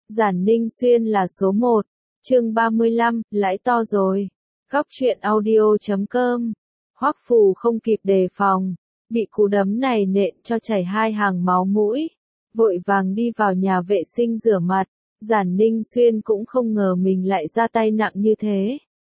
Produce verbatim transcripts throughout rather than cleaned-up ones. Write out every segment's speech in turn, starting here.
Giản Ninh Xuyên là số một. Chương ba mươi lăm, lãi to rồi. Góc truyện audio chấm com. Hoắc Phù không kịp đề phòng, bị cú đấm này nện cho chảy hai hàng máu mũi, vội vàng đi vào nhà vệ sinh rửa mặt. Giản Ninh Xuyên cũng không ngờ mình lại ra tay nặng như thế.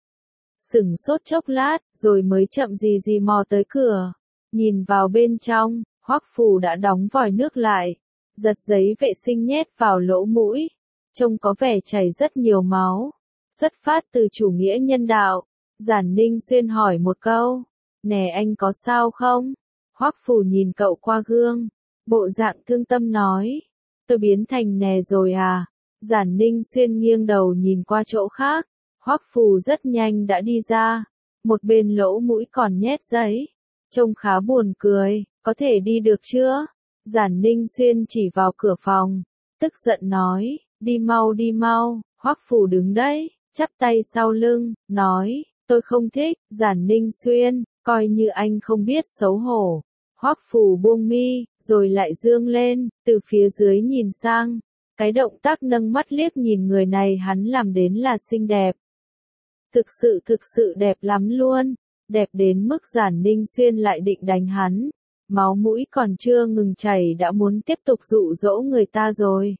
Sửng sốt chốc lát, rồi mới chậm gì gì mò tới cửa. Nhìn vào bên trong, Hoắc Phù đã đóng vòi nước lại, giật giấy vệ sinh nhét vào lỗ mũi, trông có vẻ chảy rất nhiều máu. Xuất phát từ chủ nghĩa nhân đạo, Giản Ninh Xuyên hỏi một câu, nè anh có sao không? Hoắc Phù nhìn cậu qua gương, bộ dạng thương tâm nói, tôi biến thành nè rồi à? Giản Ninh Xuyên nghiêng đầu nhìn qua chỗ khác, Hoắc Phù rất nhanh đã đi ra, một bên lỗ mũi còn nhét giấy, trông khá buồn cười, có thể đi được chưa? Giản Ninh Xuyên chỉ vào cửa phòng, tức giận nói, đi mau đi mau. Hoắc Phù đứng đấy, chắp tay sau lưng, nói, tôi không thích. Giản Ninh Xuyên, coi như anh không biết xấu hổ. Hoắc Phù buông mi, rồi lại dương lên, từ phía dưới nhìn sang. Cái động tác nâng mắt liếc nhìn người này hắn làm đến là xinh đẹp. Thực sự thực sự đẹp lắm luôn, đẹp đến mức Giản Ninh Xuyên lại định đánh hắn. Máu mũi còn chưa ngừng chảy đã muốn tiếp tục dụ dỗ người ta rồi.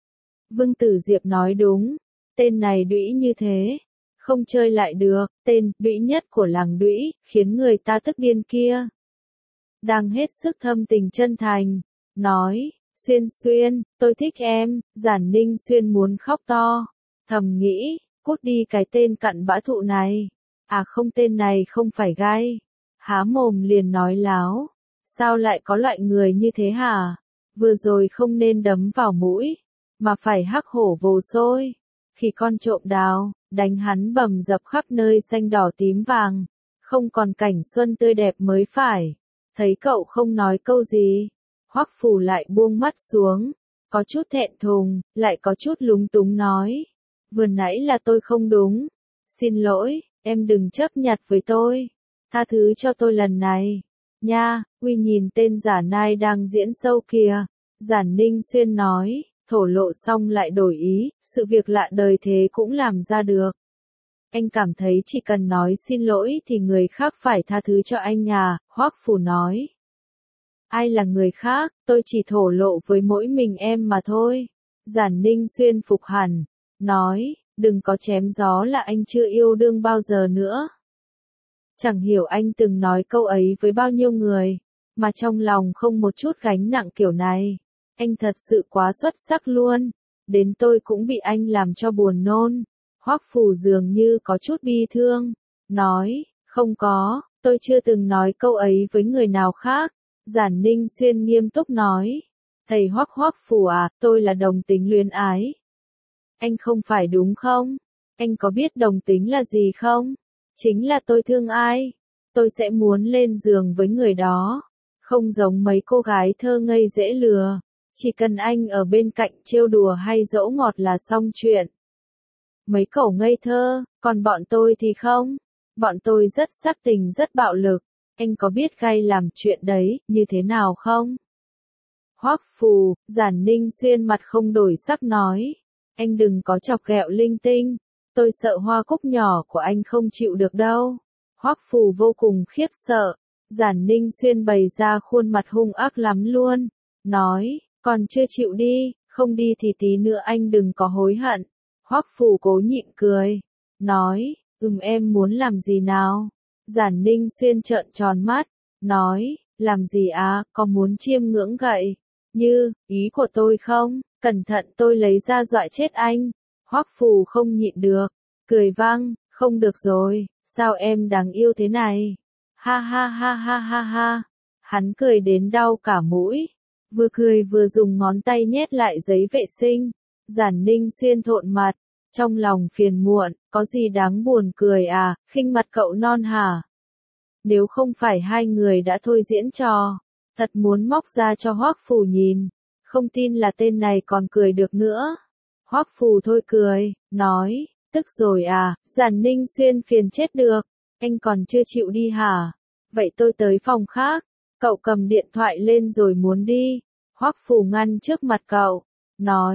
Vương Tử Diệp nói đúng, tên này đũy như thế, không chơi lại được, tên đũy nhất của làng đũy, khiến người ta tức điên kia. Đang hết sức thâm tình chân thành, nói, Xuyên Xuyên, tôi thích em. Giản Ninh Xuyên muốn khóc to, thầm nghĩ, cút đi cái tên cặn bã thụ này. À không, tên này không phải gai. Há mồm liền nói láo, sao lại có loại người như thế hả? Vừa rồi không nên đấm vào mũi, mà phải hắc hổ vồ sôi. Khi con trộm đào, đánh hắn bầm dập khắp nơi xanh đỏ tím vàng, không còn cảnh xuân tươi đẹp mới phải. Thấy cậu không nói câu gì, Hoắc Phù lại buông mắt xuống, có chút thẹn thùng, lại có chút lúng túng nói, vừa nãy là tôi không đúng, xin lỗi, em đừng chấp nhặt với tôi, tha thứ cho tôi lần này, nha. Uy nhìn tên giả nai đang diễn sâu kìa, Giản Ninh Xuyên nói, thổ lộ xong lại đổi ý, sự việc lạ đời thế cũng làm ra được. Anh cảm thấy chỉ cần nói xin lỗi thì người khác phải tha thứ cho anh à? Hoắc Phù nói. Ai là người khác, tôi chỉ thổ lộ với mỗi mình em mà thôi. Giản Ninh Xuyên phục hẳn, nói, đừng có chém gió là anh chưa yêu đương bao giờ nữa. Chẳng hiểu anh từng nói câu ấy với bao nhiêu người, mà trong lòng không một chút gánh nặng kiểu này. Anh thật sự quá xuất sắc luôn, đến tôi cũng bị anh làm cho buồn nôn. Hoắc Phù dường như có chút bi thương, nói, không có, tôi chưa từng nói câu ấy với người nào khác. Giản Ninh Xuyên nghiêm túc nói, thầy Hoắc Hoắc Phù à, tôi là đồng tính luyến ái. Anh không phải đúng không? Anh có biết đồng tính là gì không? Chính là tôi thương ai, tôi sẽ muốn lên giường với người đó. Không giống mấy cô gái thơ ngây dễ lừa, chỉ cần anh ở bên cạnh trêu đùa hay dỗ ngọt là xong chuyện. Mấy cậu ngây thơ, còn bọn tôi thì không. Bọn tôi rất sắc tình rất bạo lực. Anh có biết gai làm chuyện đấy như thế nào không? Hoắc Phù, Giản Ninh Xuyên mặt không đổi sắc nói, anh đừng có chọc ghẹo linh tinh, tôi sợ hoa cúc nhỏ của anh không chịu được đâu. Hoắc Phù vô cùng khiếp sợ, Giản Ninh Xuyên bày ra khuôn mặt hung ác lắm luôn, nói, còn chưa chịu đi, không đi thì tí nữa anh đừng có hối hận. Hoắc Phù cố nhịn cười, nói, ừm em muốn làm gì nào? Giản Ninh Xuyên trợn tròn mắt, nói, làm gì á, có muốn chiêm ngưỡng gậy? Như, ý của tôi không, cẩn thận tôi lấy ra dọa chết anh. Hoắc Phù không nhịn được, cười vang, không được rồi, sao em đáng yêu thế này? Ha ha ha ha ha ha. Hắn cười đến đau cả mũi, vừa cười vừa dùng ngón tay nhét lại giấy vệ sinh. Giản Ninh Xuyên thộn mặt, trong lòng phiền muộn, có gì đáng buồn cười à, khinh mặt cậu non hả? Nếu không phải hai người đã thôi diễn trò, thật muốn móc ra cho Hoắc Phù nhìn, không tin là tên này còn cười được nữa. Hoắc Phù thôi cười, nói, tức rồi à? Giản Ninh Xuyên phiền chết được, anh còn chưa chịu đi hả? Vậy tôi tới phòng khác. Cậu cầm điện thoại lên rồi muốn đi. Hoắc Phù ngăn trước mặt cậu, nói,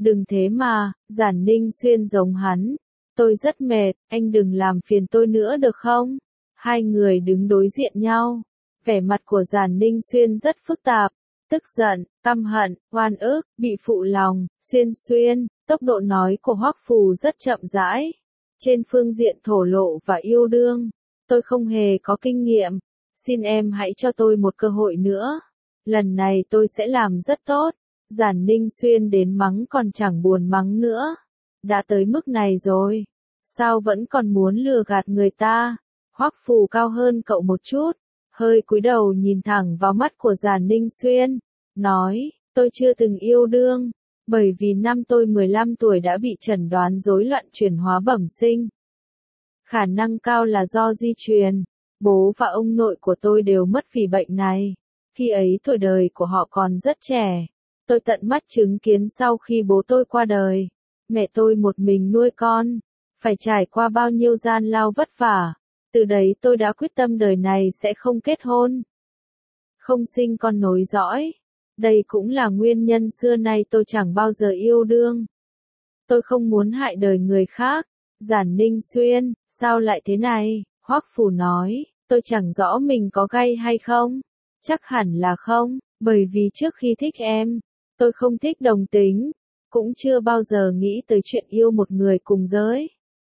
Đừng thế mà, Giản Ninh Xuyên giống hắn. Tôi rất mệt, anh đừng làm phiền tôi nữa được không? Hai người đứng đối diện nhau. Vẻ mặt của Giản Ninh Xuyên rất phức tạp. Tức giận, căm hận, oan ức, bị phụ lòng, Xuyên Xuyên, tốc độ nói của Hoắc Phù rất chậm rãi. Trên phương diện thổ lộ và yêu đương, tôi không hề có kinh nghiệm. Xin em hãy cho tôi một cơ hội nữa. Lần này tôi sẽ làm rất tốt. Giản Ninh Xuyên đến mắng còn chẳng buồn mắng nữa. Đã tới mức này rồi. Sao vẫn còn muốn lừa gạt người ta? Hoắc Phù cao hơn cậu một chút. Hơi cúi đầu nhìn thẳng vào mắt của Giản Ninh Xuyên. Nói, tôi chưa từng yêu đương. Bởi vì năm tôi mười lăm tuổi đã bị chẩn đoán rối loạn chuyển hóa bẩm sinh. Khả năng cao là do di truyền. Bố và ông nội của tôi đều mất vì bệnh này. Khi ấy tuổi đời của họ còn rất trẻ. Tôi tận mắt chứng kiến sau khi bố tôi qua đời. Mẹ tôi một mình nuôi con. Phải trải qua bao nhiêu gian lao vất vả. Từ đấy tôi đã quyết tâm đời này sẽ không kết hôn. Không sinh con nối dõi. Đây cũng là nguyên nhân xưa nay tôi chẳng bao giờ yêu đương. Tôi không muốn hại đời người khác. Giản Ninh Xuyên, sao lại thế này? Hoắc Phù nói, tôi chẳng rõ mình có gay hay không. Chắc hẳn là không, bởi vì trước khi thích em, tôi không thích đồng tính, cũng chưa bao giờ nghĩ tới chuyện yêu một người cùng giới.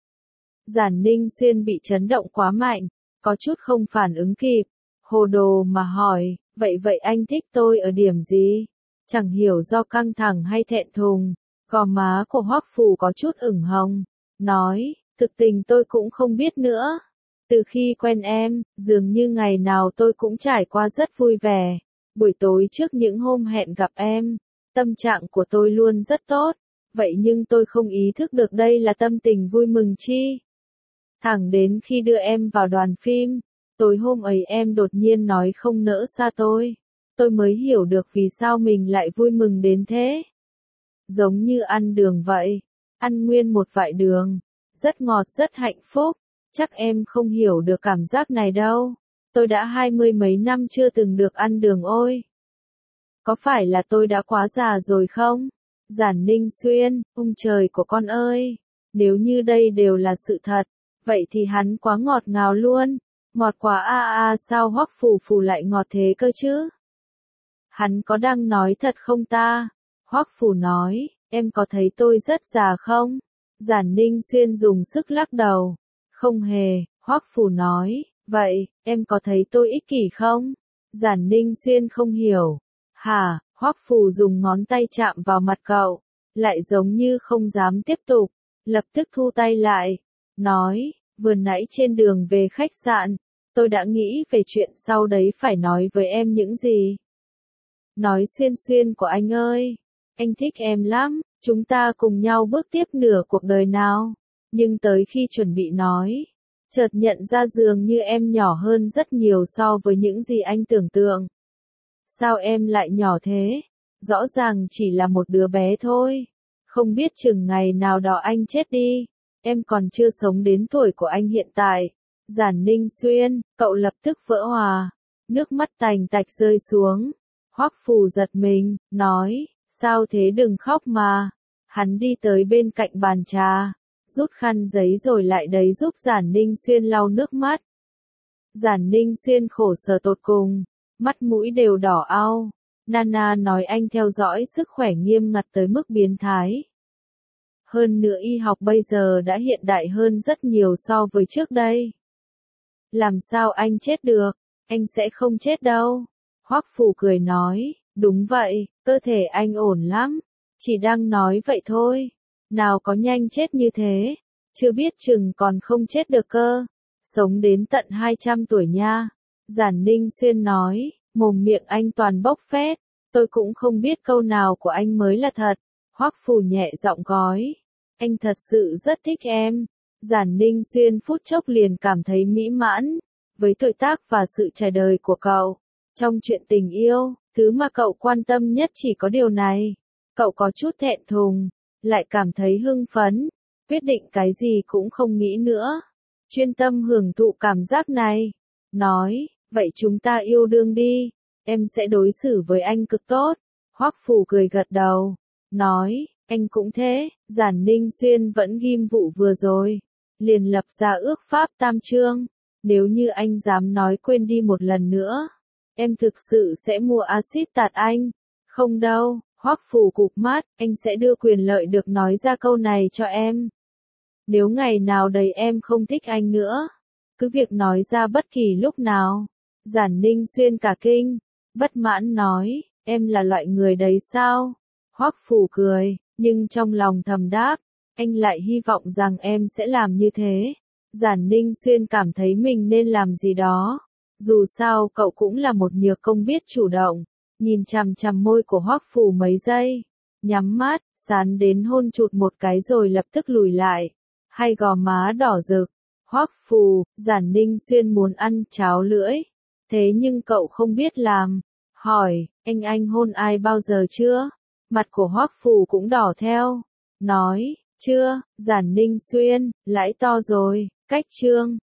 Giản Ninh Xuyên bị chấn động quá mạnh, có chút không phản ứng kịp, hồ đồ mà hỏi, vậy vậy anh thích tôi ở điểm gì? Chẳng hiểu do căng thẳng hay thẹn thùng, gò má của Hoắc Phù có chút ửng hồng, nói, thực tình tôi cũng không biết nữa. Từ khi quen em, dường như ngày nào tôi cũng trải qua rất vui vẻ. Buổi tối trước những hôm hẹn gặp em, tâm trạng của tôi luôn rất tốt, vậy nhưng tôi không ý thức được đây là tâm tình vui mừng chi. Thẳng đến khi đưa em vào đoàn phim, tối hôm ấy em đột nhiên nói không nỡ xa tôi. Tôi mới hiểu được vì sao mình lại vui mừng đến thế. Giống như ăn đường vậy, ăn nguyên một vại đường, rất ngọt rất hạnh phúc. Chắc em không hiểu được cảm giác này đâu. Tôi đã hai mươi mấy năm chưa từng được ăn đường ôi. Có phải là tôi đã quá già rồi không? Giản Ninh Xuyên, ông trời của con ơi. Nếu như đây đều là sự thật, vậy thì hắn quá ngọt ngào luôn. Ngọt quá a a sao Hoắc Phù Phù lại ngọt thế cơ chứ? Hắn có đang nói thật không ta? Hoắc Phù nói, em có thấy tôi rất già không? Giản Ninh Xuyên dùng sức lắc đầu. Không hề, Hoắc Phù nói, vậy, em có thấy tôi ích kỷ không? Giản Ninh Xuyên không hiểu. Hả, Hoắc Phù dùng ngón tay chạm vào mặt cậu, lại giống như không dám tiếp tục, lập tức thu tay lại, nói, vừa nãy trên đường về khách sạn, tôi đã nghĩ về chuyện sau đấy phải nói với em những gì. Nói Xuyên Xuyên của anh ơi, anh thích em lắm, chúng ta cùng nhau bước tiếp nửa cuộc đời nào. Nhưng tới khi chuẩn bị nói, chợt nhận ra dường như em nhỏ hơn rất nhiều so với những gì anh tưởng tượng. Sao em lại nhỏ thế? Rõ ràng chỉ là một đứa bé thôi. Không biết chừng ngày nào đó anh chết đi. Em còn chưa sống đến tuổi của anh hiện tại. Giản Ninh Xuyên, cậu lập tức vỡ hòa. Nước mắt tành tạch rơi xuống. Hoắc Phù giật mình, nói, sao thế đừng khóc mà. Hắn đi tới bên cạnh bàn trà. Rút khăn giấy rồi lại đấy giúp Giản Ninh Xuyên lau nước mắt. Giản Ninh Xuyên khổ sở tột cùng, mắt mũi đều đỏ ao. Nana nói anh theo dõi sức khỏe nghiêm ngặt tới mức biến thái. Hơn nữa y học bây giờ đã hiện đại hơn rất nhiều so với trước đây. Làm sao anh chết được? Anh sẽ không chết đâu. Hoắc Phù cười nói, đúng vậy, cơ thể anh ổn lắm. Chỉ đang nói vậy thôi. Nào có nhanh chết như thế, chưa biết chừng còn không chết được cơ. Sống đến tận hai trăm tuổi nha. Giản Ninh Xuyên nói, mồm miệng anh toàn bốc phét, tôi cũng không biết câu nào của anh mới là thật. Hoắc Phù nhẹ giọng gói, anh thật sự rất thích em. Giản Ninh Xuyên phút chốc liền cảm thấy mỹ mãn, với tuổi tác và sự trải đời của cậu. Trong chuyện tình yêu, thứ mà cậu quan tâm nhất chỉ có điều này. Cậu có chút thẹn thùng, lại cảm thấy hưng phấn, quyết định cái gì cũng không nghĩ nữa. Chuyên tâm hưởng thụ cảm giác này. Nói, vậy chúng ta yêu đương đi, em sẽ đối xử với anh cực tốt. Hoắc Phù cười gật đầu, nói, Anh cũng thế, Giản Ninh Xuyên vẫn ghim vụ vừa rồi. Liền lập ra ước pháp tam chương. Nếu như anh dám nói quên đi một lần nữa, em thực sự sẽ mua axit tạt anh. Không đâu, Hoắc Phù cụp mắt, anh sẽ đưa quyền lợi được nói ra câu này cho em. Nếu ngày nào đấy em không thích anh nữa, cứ việc nói ra bất kỳ lúc nào. Giản Ninh Xuyên cả kinh, bất mãn nói, em là loại người đấy sao? Hoắc Phù cười, nhưng trong lòng thầm đáp, anh lại hy vọng rằng em sẽ làm như thế. Giản Ninh Xuyên cảm thấy mình nên làm gì đó. Dù sao cậu cũng là một nhược công biết chủ động. Nhìn chằm chằm môi của Hoắc Phù mấy giây, nhắm mắt, sán đến hôn chụt một cái rồi lập tức lùi lại. Hai gò má đỏ rực. Hoắc Phù, Giản Ninh Xuyên muốn ăn cháo lưỡi. Thế nhưng cậu không biết làm. Hỏi, anh anh hôn ai bao giờ chưa? Mặt của Hoắc Phù cũng đỏ theo. Nói, chưa, Giản Ninh Xuyên, lãi to rồi, cách chương.